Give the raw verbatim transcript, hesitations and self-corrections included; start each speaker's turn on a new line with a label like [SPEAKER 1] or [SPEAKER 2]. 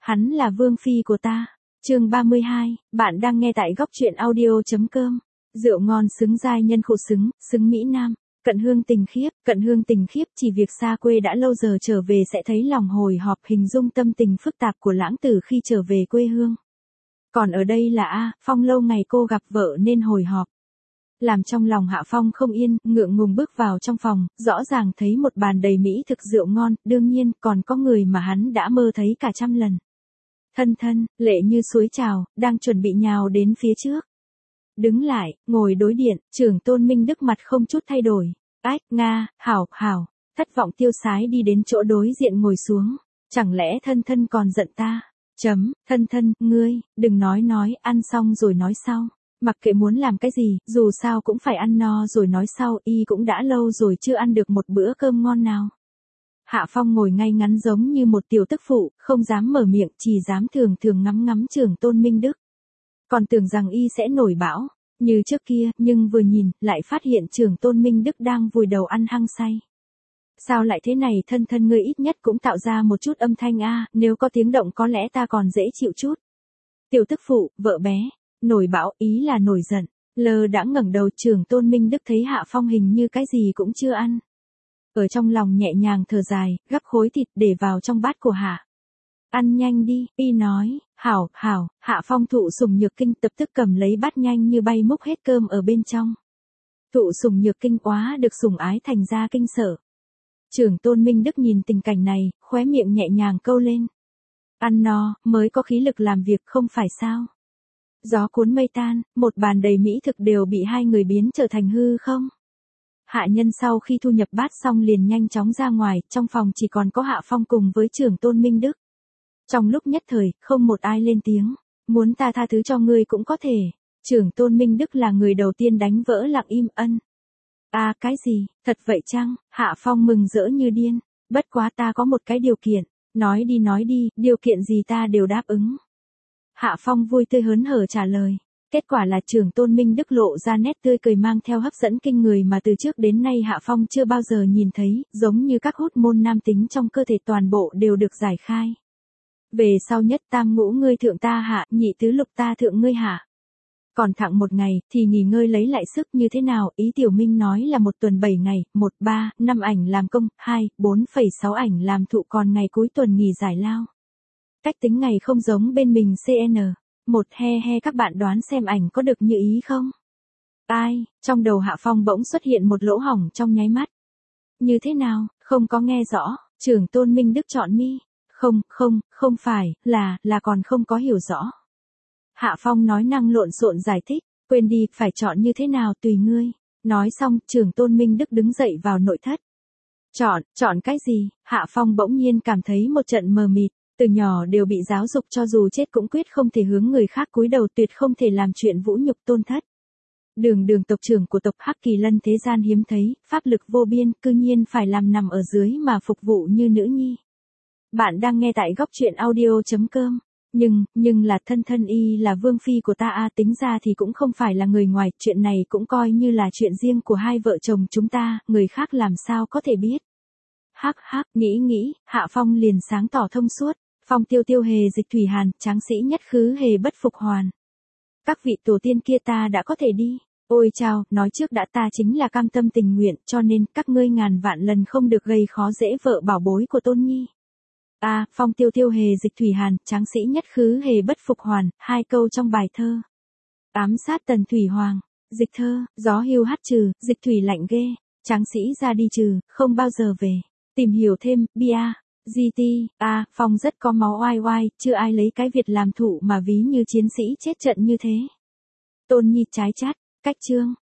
[SPEAKER 1] Hắn là vương phi của ta. Chương ba mươi hai, bạn đang nghe tại góc truyện audio chấm com. Rượu ngon xứng giai nhân khổ xứng, xứng Mỹ Nam. Cận hương tình khiếp, cận hương tình khiếp chỉ việc xa quê đã lâu giờ trở về sẽ thấy lòng hồi hộp, hình dung tâm tình phức tạp của lãng tử khi trở về quê hương. Còn ở đây là A, Phong lâu ngày cô gặp vợ nên hồi hộp. Làm trong lòng Hạ Phong không yên, ngượng ngùng bước vào trong phòng, rõ ràng thấy một bàn đầy mỹ thực rượu ngon, đương nhiên còn có người mà hắn đã mơ thấy cả trăm lần. Thân thân, lệ như suối trào, đang chuẩn bị nhào đến phía trước. Đứng lại, ngồi đối điện, trưởng tôn Minh Đức mặt không chút thay đổi. Ách, Nga, hảo, hảo, thất vọng tiêu sái đi đến chỗ đối diện ngồi xuống. Chẳng lẽ thân thân còn giận ta? Chấm, thân thân, ngươi, đừng nói nói, ăn xong rồi nói sau. Mặc kệ muốn làm cái gì, dù sao cũng phải ăn no rồi nói sau, y cũng đã lâu rồi chưa ăn được một bữa cơm ngon nào. Hạ Phong ngồi ngay ngắn giống như một tiểu tức phụ, không dám mở miệng, chỉ dám thường thường ngắm ngắm trưởng tôn Minh Đức. Còn tưởng rằng y sẽ nổi bão, như trước kia, nhưng vừa nhìn, lại phát hiện trưởng tôn Minh Đức đang vùi đầu ăn hăng say. Sao lại thế này, thân thân ngươi ít nhất cũng tạo ra một chút âm thanh a, nếu có tiếng động có lẽ ta còn dễ chịu chút. Tiểu tức phụ, vợ bé, nổi bão, ý là nổi giận, lơ đã ngẩng đầu, trưởng tôn Minh Đức thấy Hạ Phong hình như cái gì cũng chưa ăn. Ở trong lòng nhẹ nhàng thở dài, gắp khối thịt để vào trong bát của Hạ. Ăn nhanh đi, y nói, hảo, hảo, Hạ Phong thụ sủng nhược kinh tập tức cầm lấy bát nhanh như bay múc hết cơm ở bên trong. Thụ sủng nhược kinh quá được sủng ái thành ra kinh sợ. Trưởng tôn Minh Đức nhìn tình cảnh này, khóe miệng nhẹ nhàng câu lên. Ăn no, mới có khí lực làm việc không phải sao. Gió cuốn mây tan, một bàn đầy mỹ thực đều bị hai người biến trở thành hư không. Hạ nhân sau khi thu nhập bát xong liền nhanh chóng ra ngoài, trong phòng chỉ còn có Hạ Phong cùng với trưởng tôn Minh Đức. Trong lúc nhất thời, không một ai lên tiếng, muốn ta tha thứ cho ngươi cũng có thể. Trưởng tôn Minh Đức là người đầu tiên đánh vỡ lặng im ân. À cái gì, thật vậy chăng? Hạ Phong mừng rỡ như điên, bất quá ta có một cái điều kiện, nói đi nói đi, điều kiện gì ta đều đáp ứng. Hạ Phong vui tươi hớn hở trả lời. Kết quả là trưởng tôn Minh Đức lộ ra nét tươi cười mang theo hấp dẫn kinh người mà từ trước đến nay Hạ Phong chưa bao giờ nhìn thấy, giống như các hốt môn nam tính trong cơ thể toàn bộ đều được giải khai. Về sau nhất tam ngũ ngươi thượng ta hạ, nhị tứ lục ta thượng ngươi hạ. Còn thẳng một ngày, thì nghỉ ngơi lấy lại sức như thế nào, ý Tiểu Minh nói là một tuần bảy ngày, một, ba, năm ảnh làm công, hai, bốn phẩy sáu ảnh làm thụ còn ngày cuối tuần nghỉ giải lao. Cách tính ngày không giống bên mình xê en. Một he he các bạn đoán xem ảnh có được như ý không? Ai, trong đầu Hạ Phong bỗng xuất hiện một lỗ hổng trong nháy mắt. Như thế nào, không có nghe rõ, trưởng tôn Minh Đức chọn mi. Không, không, không phải, là, là còn không có hiểu rõ. Hạ Phong nói năng lộn xộn giải thích, quên đi, phải chọn như thế nào tùy ngươi. Nói xong, trưởng tôn Minh Đức đứng dậy vào nội thất. Chọn, chọn cái gì? Hạ Phong bỗng nhiên cảm thấy một trận mờ mịt. Từ nhỏ đều bị giáo dục cho dù chết cũng quyết không thể hướng người khác cúi đầu, tuyệt không thể làm chuyện vũ nhục tôn thất. Đường đường tộc trưởng của tộc Hắc Kỳ Lân thế gian hiếm thấy, pháp lực vô biên, cư nhiên phải làm nằm ở dưới mà phục vụ như nữ nhi. Bạn đang nghe tại góc truyện audio chấm com. Nhưng, nhưng là thân thân y là vương phi của ta a, tính ra thì cũng không phải là người ngoài, chuyện này cũng coi như là chuyện riêng của hai vợ chồng chúng ta, người khác làm sao có thể biết. Hắc hắc, nghĩ nghĩ, Hạ Phong liền sáng tỏ thông suốt. Phong tiêu tiêu hề dịch thủy hàn, tráng sĩ nhất khứ hề bất phục hoàn. Các vị tổ tiên kia ta đã có thể đi. Ôi chao, nói trước đã, ta chính là cam tâm tình nguyện, cho nên các ngươi ngàn vạn lần không được gây khó dễ vợ bảo bối của Tôn Nhi. À, phong tiêu tiêu hề dịch thủy hàn, tráng sĩ nhất khứ hề bất phục hoàn, hai câu trong bài thơ. Ám sát tần thủy hoàng, dịch thơ, gió hưu hát trừ, dịch thủy lạnh ghê, tráng sĩ ra đi trừ, không bao giờ về. Tìm hiểu thêm, bia. giê tê, à, Phong rất có máu oai oai, chưa ai lấy cái Việt làm thụ mà ví như chiến sĩ chết trận như thế. Tôn Nhi trái chát, cách chương,